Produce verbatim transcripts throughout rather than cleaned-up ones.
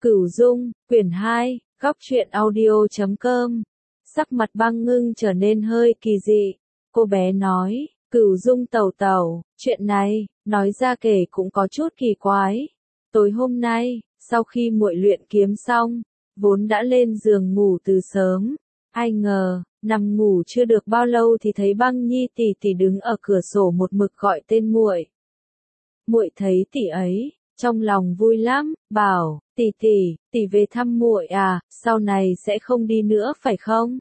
Cửu Dung, quyển hai, góc truyện audio chấm com. Sắc mặt Băng Ngưng trở nên hơi kỳ dị. Cô bé nói, Cửu Dung tẩu tẩu, chuyện này, nói ra kể cũng có chút kỳ quái. Tối hôm nay, sau khi muội luyện kiếm xong, vốn đã lên giường ngủ từ sớm. Ai ngờ, nằm ngủ chưa được bao lâu thì thấy Băng Nhi tỷ tỷ đứng ở cửa sổ một mực gọi tên muội. Muội thấy tỷ ấy, trong lòng vui lắm, bảo, tỷ tỷ, tỷ về thăm muội à, sau này sẽ không đi nữa phải không?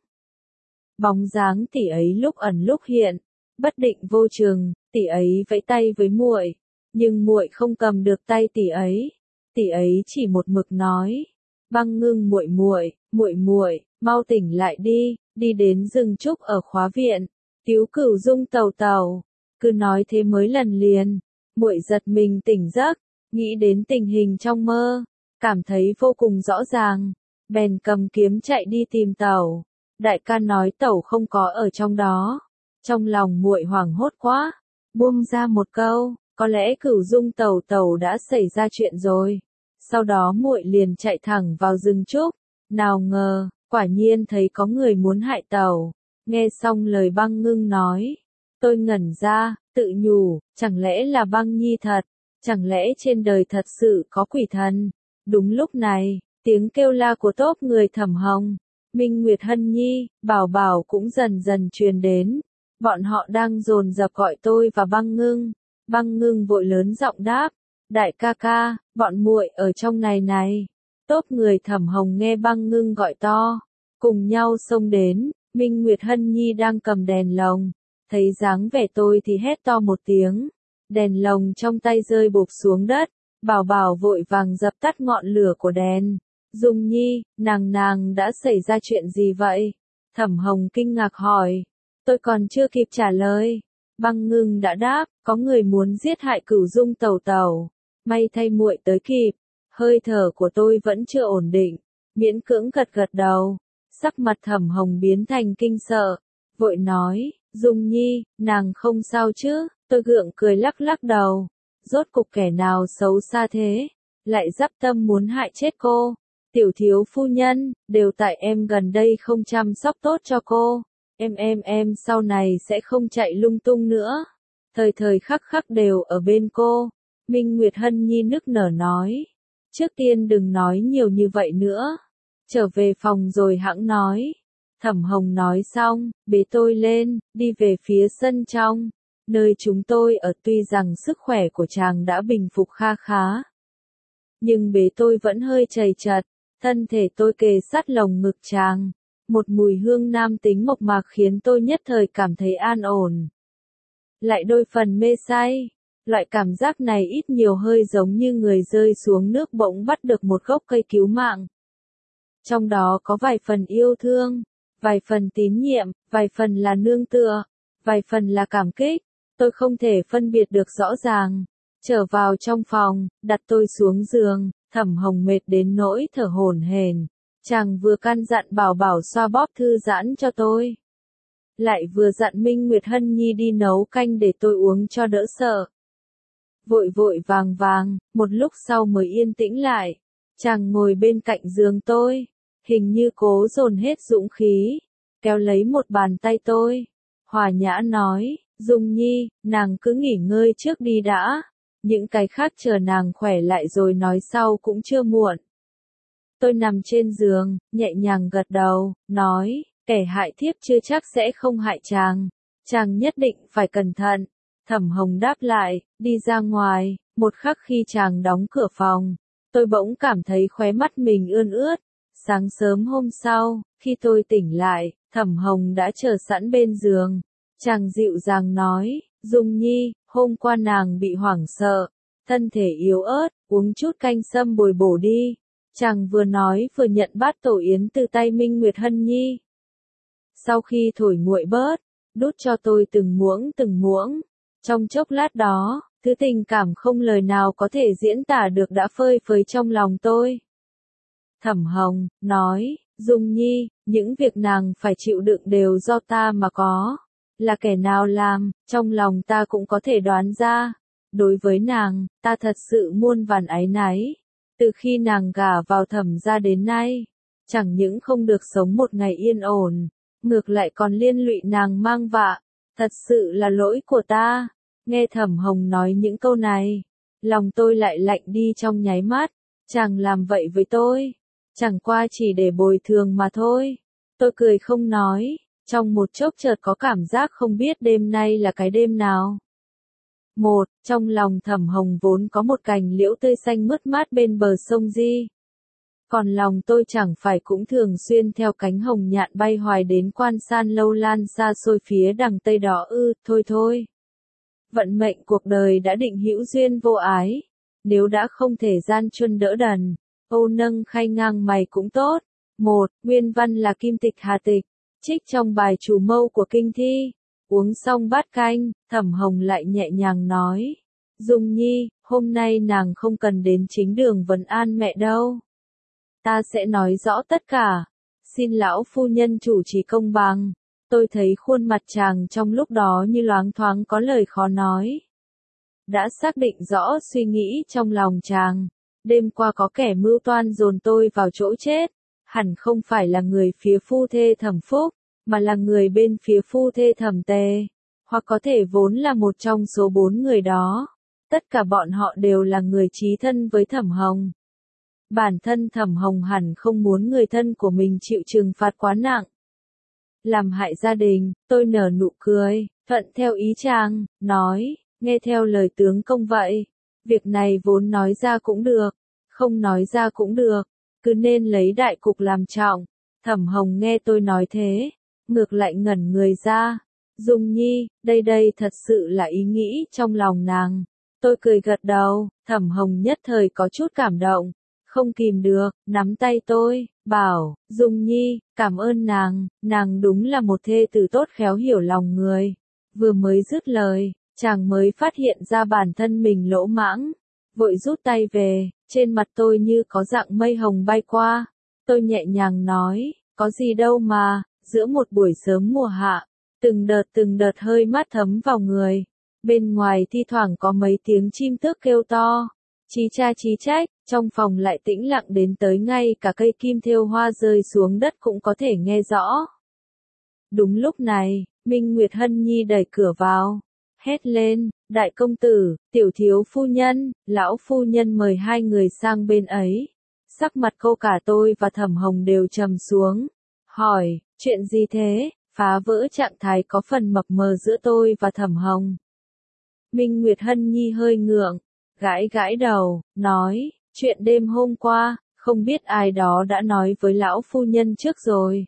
Bóng dáng tỷ ấy lúc ẩn lúc hiện, bất định vô chừng, tỷ ấy vẫy tay với muội, nhưng muội không cầm được tay tỷ ấy. Tỷ ấy chỉ một mực nói, Băng Ngưng muội muội, muội muội, mau tỉnh lại đi, đi đến rừng trúc ở khóa viện, cứu Cửu Dung tẩu tẩu. Cứ nói thế mấy lần liền, muội giật mình tỉnh giấc, nghĩ đến tình hình trong mơ, cảm thấy vô cùng rõ ràng, bèn cầm kiếm chạy đi tìm tẩu. Đại ca nói tẩu không có ở trong đó. Trong lòng muội hoảng hốt quá, buông ra một câu, có lẽ Cửu Dung tẩu tẩu đã xảy ra chuyện rồi. Sau đó muội liền chạy thẳng vào rừng trúc, nào ngờ, quả nhiên thấy có người muốn hại tẩu. Nghe xong lời Băng Ngưng nói, tôi ngẩn ra, tự nhủ, chẳng lẽ là Băng Nhi thật, chẳng lẽ trên đời thật sự có quỷ thần. Đúng lúc này, tiếng kêu la của tốp người Thẩm Hồng, Minh Nguyệt Hân Nhi, Bảo Bảo cũng dần dần truyền đến. Bọn họ đang dồn dập gọi tôi và Băng Ngưng. Băng Ngưng vội lớn giọng đáp, đại ca ca, bọn muội ở trong này này. Tốp người Thẩm Hồng nghe Băng Ngưng gọi to, cùng nhau xông đến. Minh Nguyệt Hân Nhi đang cầm đèn lồng, thấy dáng vẻ tôi thì hét to một tiếng, đèn lồng trong tay rơi bụp xuống đất. Bảo Bảo vội vàng dập tắt ngọn lửa của đèn. Dung Nhi, nàng nàng đã xảy ra chuyện gì vậy? Thẩm Hồng kinh ngạc hỏi. Tôi còn chưa kịp trả lời, Băng Ngưng đã đáp, có người muốn giết hại Cửu Dung tẩu tẩu. May thay muội tới kịp. Hơi thở của tôi vẫn chưa ổn định, miễn cưỡng gật gật đầu. Sắc mặt Thẩm Hồng biến thành kinh sợ, vội nói, Dung Nhi, nàng không sao chứ? Tôi gượng cười lắc lắc đầu. Rốt cục kẻ nào xấu xa thế, lại dắp tâm muốn hại chết cô. Tiểu thiếu phu nhân, đều tại em gần đây không chăm sóc tốt cho cô. Em em em sau này sẽ không chạy lung tung nữa. Thời thời khắc khắc đều ở bên cô. Minh Nguyệt Hân Nhi nức nở nói. Trước tiên đừng nói nhiều như vậy nữa. Trở về phòng rồi hẵng nói. Thẩm Hồng nói xong, bế tôi lên, đi về phía sân trong. Nơi chúng tôi ở tuy rằng sức khỏe của chàng đã bình phục kha khá. Nhưng bế tôi vẫn hơi chầy chật, thân thể tôi kề sát lồng ngực chàng. Một mùi hương nam tính mộc mạc khiến tôi nhất thời cảm thấy an ổn. Lại đôi phần mê say, loại cảm giác này ít nhiều hơi giống như người rơi xuống nước bỗng bắt được một gốc cây cứu mạng. Trong đó có vài phần yêu thương, vài phần tín nhiệm, vài phần là nương tựa, vài phần là cảm kích. Tôi không thể phân biệt được rõ ràng. Trở vào trong phòng, đặt tôi xuống giường, Thẩm Hồng mệt đến nỗi thở hổn hển. Chàng vừa căn dặn Bảo Bảo xoa bóp thư giãn cho tôi, lại vừa dặn Minh Nguyệt Hân Nhi đi nấu canh để tôi uống cho đỡ sợ. Vội vội vàng vàng, một lúc sau mới yên tĩnh lại. Chàng ngồi bên cạnh giường tôi, hình như cố dồn hết dũng khí, kéo lấy một bàn tay tôi, hòa nhã nói, Dung Nhi, nàng cứ nghỉ ngơi trước đi đã, những cái khác chờ nàng khỏe lại rồi nói sau cũng chưa muộn. Tôi nằm trên giường, nhẹ nhàng gật đầu, nói, kẻ hại thiếp chưa chắc sẽ không hại chàng, chàng nhất định phải cẩn thận. Thẩm Hồng đáp lại, đi ra ngoài. Một khắc khi chàng đóng cửa phòng, tôi bỗng cảm thấy khóe mắt mình ươn ướt. Sáng sớm hôm sau, khi tôi tỉnh lại, Thẩm Hồng đã chờ sẵn bên giường. Chàng dịu dàng nói, Dung Nhi, hôm qua nàng bị hoảng sợ, thân thể yếu ớt, uống chút canh sâm bồi bổ đi. Chàng vừa nói vừa nhận bát tổ yến từ tay Minh Nguyệt Hân Nhi. Sau khi thổi nguội bớt, đút cho tôi từng muỗng từng muỗng. Trong chốc lát đó, thứ tình cảm không lời nào có thể diễn tả được đã phơi phới trong lòng tôi. Thẩm Hồng nói, Dung Nhi, những việc nàng phải chịu đựng đều do ta mà có. Là kẻ nào làm, trong lòng ta cũng có thể đoán ra. Đối với nàng, ta thật sự muôn vàn áy náy. Từ khi nàng gả vào Thẩm gia đến nay, chẳng những không được sống một ngày yên ổn, ngược lại còn liên lụy nàng mang vạ, thật sự là lỗi của ta. Nghe Thẩm Hồng nói những câu này, lòng tôi lại lạnh đi trong nháy mắt, chàng làm vậy với tôi, chẳng qua chỉ để bồi thường mà thôi. Tôi cười không nói, trong một chốc chợt có cảm giác không biết đêm nay là cái đêm nào. Một, trong lòng Thẩm Hồng vốn có một cành liễu tươi xanh mướt mát bên bờ sông Di. Còn lòng tôi chẳng phải cũng thường xuyên theo cánh hồng nhạn bay hoài đến quan san lâu lan xa xôi phía đằng Tây đó ư, thôi thôi. Vận mệnh cuộc đời đã định hữu duyên vô ái, nếu đã không thể gian chuân đỡ đần, Âu nâng khay ngang mày cũng tốt. Một, nguyên văn là Kim Tịch Hà Tịch, trích trong bài Trù Mâu của kinh thi. Uống xong bát canh, Thẩm Hồng lại nhẹ nhàng nói, Dung Nhi, hôm nay nàng không cần đến chính đường vấn an mẹ đâu. Ta sẽ nói rõ tất cả, xin lão phu nhân chủ trì công bằng. Tôi thấy khuôn mặt chàng trong lúc đó như loáng thoáng có lời khó nói. Đã xác định rõ suy nghĩ trong lòng chàng, đêm qua có kẻ mưu toan dồn tôi vào chỗ chết, hẳn không phải là người phía phu thê Thẩm Phúc, mà là người bên phía phu thê Thẩm Tề, hoặc có thể vốn là một trong số bốn người đó. Tất cả bọn họ đều là người chí thân với Thẩm Hồng. Bản thân Thẩm Hồng hẳn không muốn người thân của mình chịu trừng phạt quá nặng, làm hại gia đình. Tôi nở nụ cười, thuận theo ý chàng, nói, nghe theo lời tướng công vậy. Việc này vốn nói ra cũng được, không nói ra cũng được, cứ nên lấy đại cục làm trọng. Thẩm Hồng nghe tôi nói thế, ngược lại ngẩn người ra. Dung Nhi, đây đây thật sự là ý nghĩ trong lòng nàng. Tôi cười gật đầu, Thẩm Hồng nhất thời có chút cảm động, không kìm được, nắm tay tôi, bảo, Dung Nhi, cảm ơn nàng, nàng đúng là một thê tử tốt khéo hiểu lòng người. Vừa mới dứt lời, chàng mới phát hiện ra bản thân mình lỗ mãng, vội rút tay về, trên mặt tôi như có dạng mây hồng bay qua. Tôi nhẹ nhàng nói, có gì đâu mà, giữa một buổi sớm mùa hạ, từng đợt từng đợt hơi mát thấm vào người. Bên ngoài thi thoảng có mấy tiếng chim tước kêu to, chí cha chí trách, trong phòng lại tĩnh lặng đến tới ngay cả cây kim thêu hoa rơi xuống đất cũng có thể nghe rõ. Đúng lúc này, Minh Nguyệt Hân Nhi đẩy cửa vào, hét lên, đại công tử, tiểu thiếu phu nhân, lão phu nhân mời hai người sang bên ấy. Sắc mặt cô cả tôi và Thẩm Hồng đều trầm xuống, hỏi, chuyện gì thế, phá vỡ trạng thái có phần mập mờ giữa tôi và Thẩm Hồng. Minh Nguyệt Hân Nhi hơi ngượng, gãi gãi đầu, nói, chuyện đêm hôm qua, không biết ai đó đã nói với lão phu nhân trước rồi.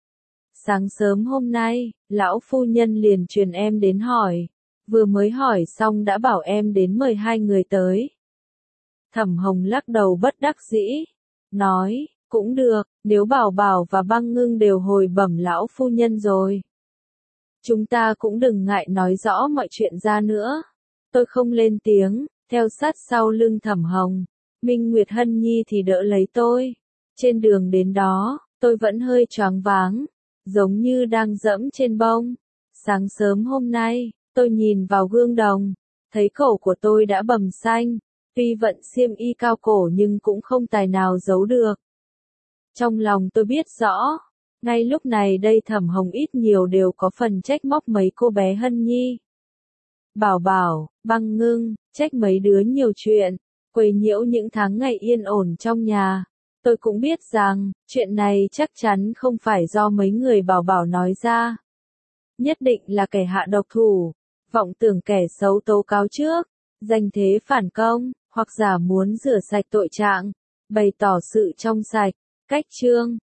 Sáng sớm hôm nay, lão phu nhân liền truyền em đến hỏi, vừa mới hỏi xong đã bảo em đến mời hai người tới. Thẩm Hồng lắc đầu bất đắc dĩ, nói, cũng được, nếu Bảo Bảo và Băng Ngưng đều hồi bẩm lão phu nhân rồi, chúng ta cũng đừng ngại nói rõ mọi chuyện ra nữa. Tôi không lên tiếng, theo sát sau lưng Thẩm Hồng. Minh Nguyệt Hân Nhi thì đỡ lấy tôi. Trên đường đến đó, tôi vẫn hơi choáng váng, giống như đang dẫm trên bông. Sáng sớm hôm nay, tôi nhìn vào gương đồng, thấy cổ của tôi đã bầm xanh, tuy vận xiêm y cao cổ nhưng cũng không tài nào giấu được. Trong lòng tôi biết rõ, ngay lúc này đây Thẩm Hồng ít nhiều đều có phần trách móc mấy cô bé Hân Nhi. Bảo Bảo, Băng Ngưng, trách mấy đứa nhiều chuyện, quấy nhiễu những tháng ngày yên ổn trong nhà. Tôi cũng biết rằng, chuyện này chắc chắn không phải do mấy người Bảo Bảo nói ra. Nhất định là kẻ hạ độc thủ, vọng tưởng kẻ xấu tố cáo trước, danh thế phản công, hoặc giả muốn rửa sạch tội trạng, bày tỏ sự trong sạch. Cách chương